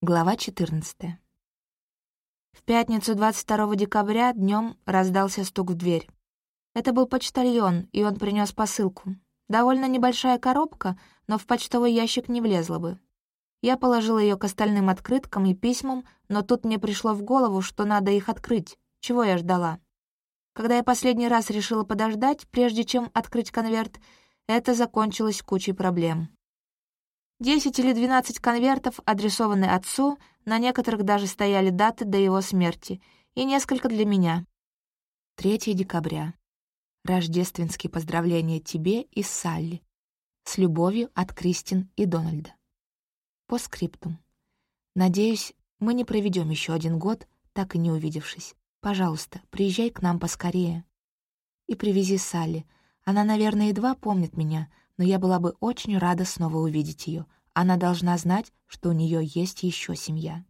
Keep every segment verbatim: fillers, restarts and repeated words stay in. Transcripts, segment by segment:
Глава четырнадцатая. В пятницу двадцать второго декабря днем раздался стук в дверь. Это был почтальон, и он принес посылку. Довольно небольшая коробка, но в почтовый ящик не влезла бы. Я положила ее к остальным открыткам и письмам, но тут мне пришло в голову, что надо их открыть. Чего я ждала? Когда я последний раз решила подождать, прежде чем открыть конверт, это закончилось кучей проблем. Десять или двенадцать конвертов адресованы отцу, на некоторых даже стояли даты до его смерти, и несколько для меня. третьего декабря. Рождественские поздравления тебе и Салли. С любовью от Кристин и Дональда. По скриптум. Надеюсь, мы не проведем еще один год, так и не увидевшись. Пожалуйста, приезжай к нам поскорее. И привези Салли. Она, наверное, едва помнит меня, но я была бы очень рада снова увидеть ее. Она должна знать, что у нее есть еще семья.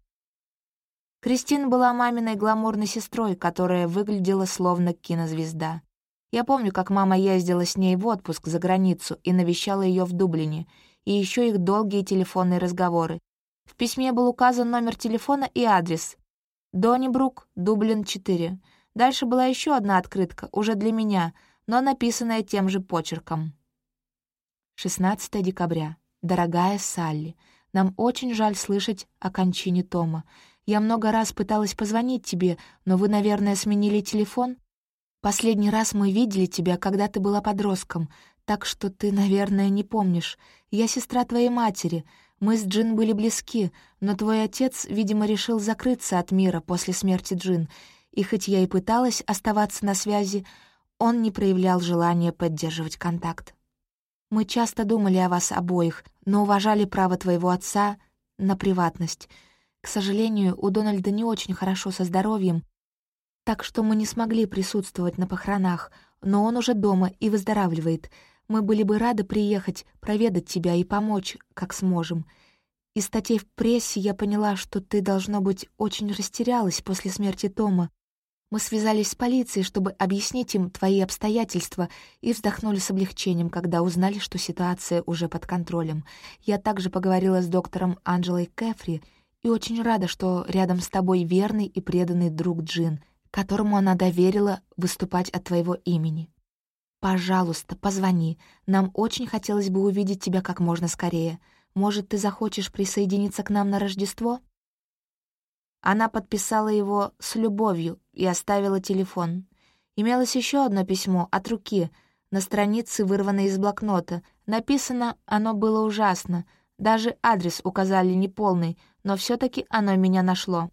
Кристин была маминой гламурной сестрой, которая выглядела словно кинозвезда. Я помню, как мама ездила с ней в отпуск за границу и навещала ее в Дублине, и еще их долгие телефонные разговоры. В письме был указан номер телефона и адрес. Доннибрук, Дублин четыре. Дальше была еще одна открытка, уже для меня, но написанная тем же почерком. шестнадцатого декабря. Дорогая Салли, нам очень жаль слышать о кончине Тома. Я много раз пыталась позвонить тебе, но вы, наверное, сменили телефон? Последний раз мы видели тебя, когда ты была подростком, так что ты, наверное, не помнишь. Я сестра твоей матери. Мы с Джин были близки, но твой отец, видимо, решил закрыться от мира после смерти Джин, и хоть я и пыталась оставаться на связи, он не проявлял желания поддерживать контакт. Мы часто думали о вас обоих, но уважали право твоего отца на приватность. К сожалению, у Дональда не очень хорошо со здоровьем, так что мы не смогли присутствовать на похоронах, но он уже дома и выздоравливает. Мы были бы рады приехать, проведать тебя и помочь, как сможем. Из статей в прессе я поняла, что ты, должно быть, очень растерялась после смерти Тома. Мы связались с полицией, чтобы объяснить им твои обстоятельства, и вздохнули с облегчением, когда узнали, что ситуация уже под контролем. Я также поговорила с доктором Анджелой Кэфри и очень рада, что рядом с тобой верный и преданный друг Джин, которому она доверила выступать от твоего имени. Пожалуйста, позвони. Нам очень хотелось бы увидеть тебя как можно скорее. Может, ты захочешь присоединиться к нам на Рождество?» Она подписала его «с любовью» и оставила телефон. Имелось еще одно письмо от руки, на странице, вырванной из блокнота. Написано оно было ужасно. Даже адрес указали неполный, но все-таки оно меня нашло.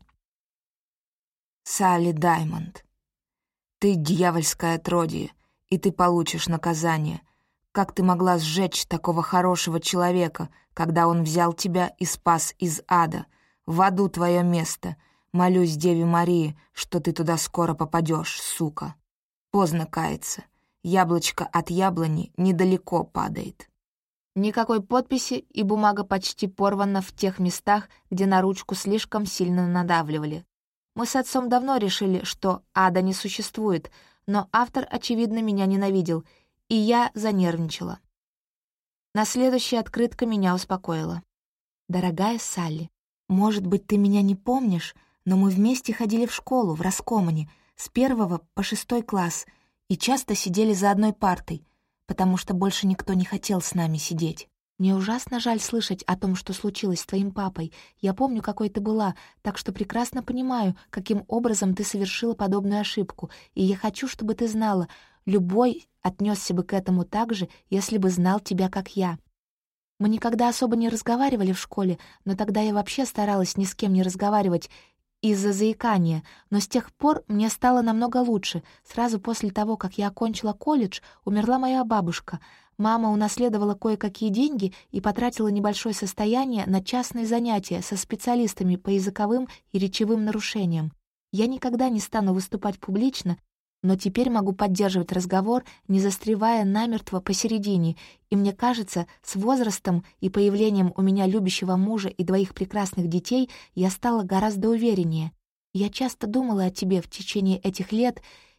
«Салли Даймонд, ты дьявольское отродье, и ты получишь наказание. Как ты могла сжечь такого хорошего человека, когда он взял тебя и спас из ада? В аду твое место. Молюсь Деве Марии, что ты туда скоро попадешь, сука. Поздно каяться. Яблочко от яблони недалеко падает». Никакой подписи, и бумага почти порвана в тех местах, где на ручку слишком сильно надавливали. Мы с отцом давно решили, что ада не существует, но автор, очевидно, меня ненавидел, и я занервничала. На следующая открытка меня успокоила. «Дорогая Салли, может быть, ты меня не помнишь, но мы вместе ходили в школу в Раскомане с первого по шестой класс и часто сидели за одной партой, потому что больше никто не хотел с нами сидеть. Мне ужасно жаль слышать о том, что случилось с твоим папой. Я помню, какой ты была, так что прекрасно понимаю, каким образом ты совершила подобную ошибку, и я хочу, чтобы ты знала, любой отнесся бы к этому так же, если бы знал тебя, как я. Мы никогда особо не разговаривали в школе, но тогда я вообще старалась ни с кем не разговаривать из-за заикания, но с тех пор мне стало намного лучше. Сразу после того, как я окончила колледж, умерла моя бабушка. Мама унаследовала кое-какие деньги и потратила небольшое состояние на частные занятия со специалистами по языковым и речевым нарушениям. Я никогда не стану выступать публично, но теперь могу поддерживать разговор, не застревая намертво посередине, и мне кажется, с возрастом и появлением у меня любящего мужа и двоих прекрасных детей я стала гораздо увереннее. Я часто думала о тебе в течение этих лет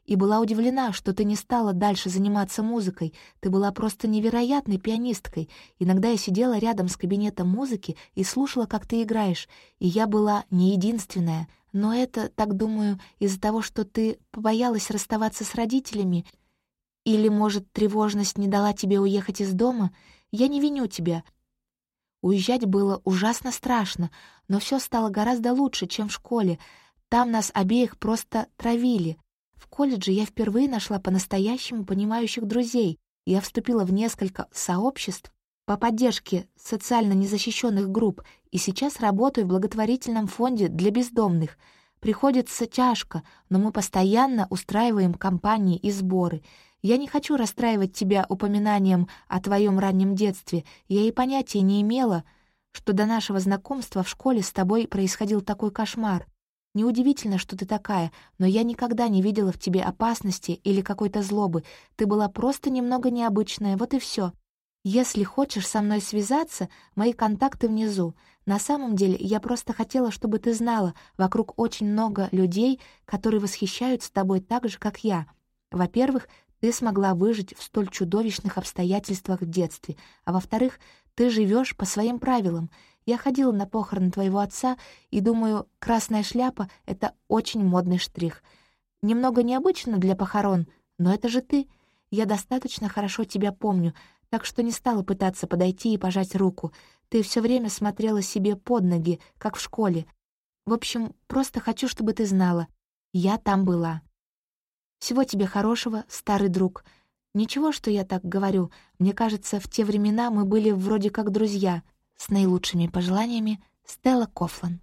и была удивлена, что ты не стала дальше заниматься музыкой. Ты была просто невероятной пианисткой. Иногда я сидела рядом с кабинетом музыки и слушала, как ты играешь, и я была не единственная. Но это, так думаю, из-за того, что ты побоялась расставаться с родителями, или, может, тревожность не дала тебе уехать из дома. Я не виню тебя. Уезжать было ужасно страшно, но все стало гораздо лучше, чем в школе. Там нас обеих просто травили. В колледже я впервые нашла по-настоящему понимающих друзей. Я вступила в несколько сообществ по поддержке социально незащищенных групп и сейчас работаю в благотворительном фонде для бездомных. Приходится тяжко, но мы постоянно устраиваем кампании и сборы. Я не хочу расстраивать тебя упоминанием о твоем раннем детстве. Я и понятия не имела, что до нашего знакомства в школе с тобой происходил такой кошмар. Неудивительно, что ты такая, но я никогда не видела в тебе опасности или какой-то злобы. Ты была просто немного необычная, вот и все. Если хочешь со мной связаться, мои контакты внизу. На самом деле, я просто хотела, чтобы ты знала, вокруг очень много людей, которые восхищаются тобой так же, как я. Во-первых, ты смогла выжить в столь чудовищных обстоятельствах в детстве, а во-вторых, ты живешь по своим правилам. Я ходила на похороны твоего отца и думаю, красная шляпа — это очень модный штрих. Немного необычно для похорон, но это же ты. Я достаточно хорошо тебя помню, так что не стала пытаться подойти и пожать руку. Ты все время смотрела себе под ноги, как в школе. В общем, просто хочу, чтобы ты знала. Я там была. Всего тебе хорошего, старый друг. Ничего, что я так говорю. Мне кажется, в те времена мы были вроде как друзья. С наилучшими пожеланиями, Стелла Кофлан.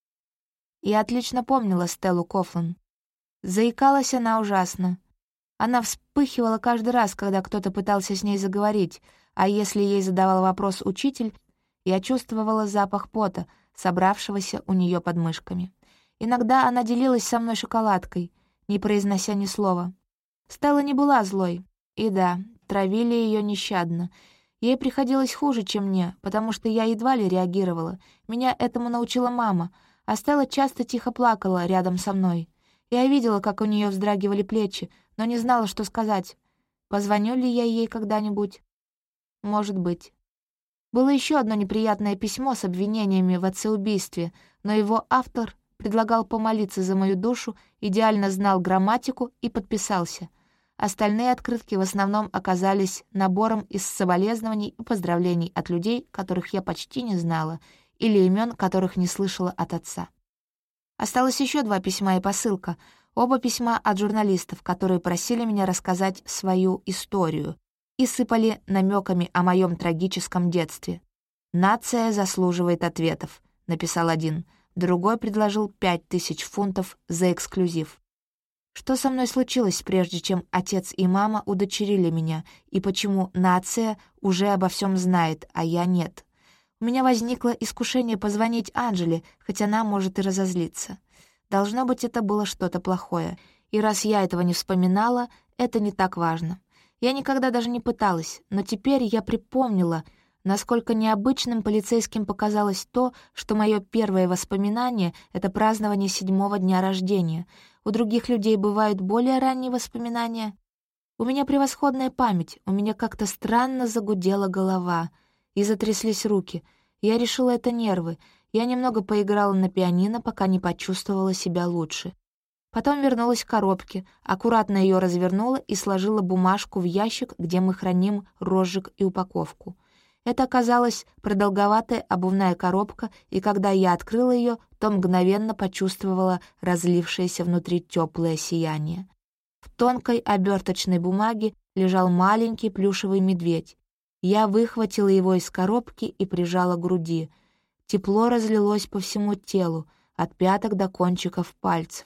Я отлично помнила Стеллу Кофлан. Заикалась она ужасно. Она вспыхивала каждый раз, когда кто-то пытался с ней заговорить, а если ей задавал вопрос учитель, я чувствовала запах пота, собравшегося у нее под мышками. Иногда она делилась со мной шоколадкой, не произнося ни слова. Стелла не была злой. И да, травили ее нещадно. Ей приходилось хуже, чем мне, потому что я едва ли реагировала. Меня этому научила мама, а Стелла часто тихо плакала рядом со мной. Я видела, как у нее вздрагивали плечи, но не знала, что сказать. Позвоню ли я ей когда-нибудь? Может быть. Было еще одно неприятное письмо с обвинениями в отцеубийстве, но его автор предлагал помолиться за мою душу, идеально знал грамматику и подписался. Остальные открытки в основном оказались набором из соболезнований и поздравлений от людей, которых я почти не знала, или имен, которых не слышала от отца. Осталось еще два письма и посылка, оба письма от журналистов, которые просили меня рассказать свою историю и сыпали намеками о моем трагическом детстве. «Нация заслуживает ответов», — написал один. Другой предложил пять тысяч фунтов за эксклюзив. Что со мной случилось, прежде чем отец и мама удочерили меня, и почему нация уже обо всем знает, а я нет? У меня возникло искушение позвонить Анжеле, хоть она может и разозлиться. Должно быть, это было что-то плохое, и раз я этого не вспоминала, это не так важно. Я никогда даже не пыталась, но теперь я припомнила, насколько необычным полицейским показалось то, что мое первое воспоминание — это празднование седьмого дня рождения. У других людей бывают более ранние воспоминания. У меня превосходная память, у меня как-то странно загудела голова, и затряслись руки. Я решила, это нервы. Я немного поиграла на пианино, пока не почувствовала себя лучше. Потом вернулась к коробке, аккуратно ее развернула и сложила бумажку в ящик, где мы храним розжиг и упаковку. Это оказалась продолговатая обувная коробка, и когда я открыла ее, то мгновенно почувствовала разлившееся внутри теплое сияние. В тонкой оберточной бумаге лежал маленький плюшевый медведь. Я выхватила его из коробки и прижала к груди. Тепло разлилось по всему телу, от пяток до кончиков пальцев.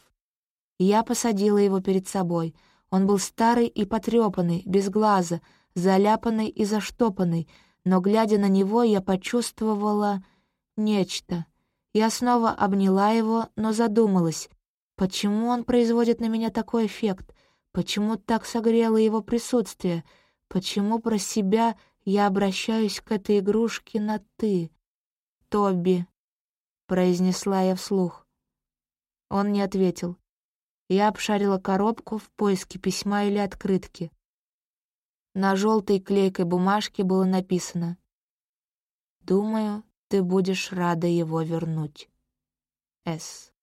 Я посадила его перед собой. Он был старый и потрепанный, без глаза, заляпанный и заштопанный, но, глядя на него, я почувствовала нечто. Я снова обняла его, но задумалась, почему он производит на меня такой эффект, почему так согрело его присутствие, почему про себя я обращаюсь к этой игрушке на «ты». «Тоби», — произнесла я вслух. Он не ответил. Я обшарила коробку в поиске письма или открытки. На желтой клейкой бумажке было написано: «Думаю, ты будешь рада его вернуть. С».